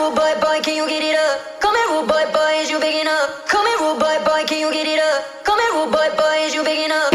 rude boy, boy, can you get it up? Come here, rude boy, boy, is you big enough? Come here, rude boy, boy, can you get it up? Come here, rude boy, boy, is you big enough?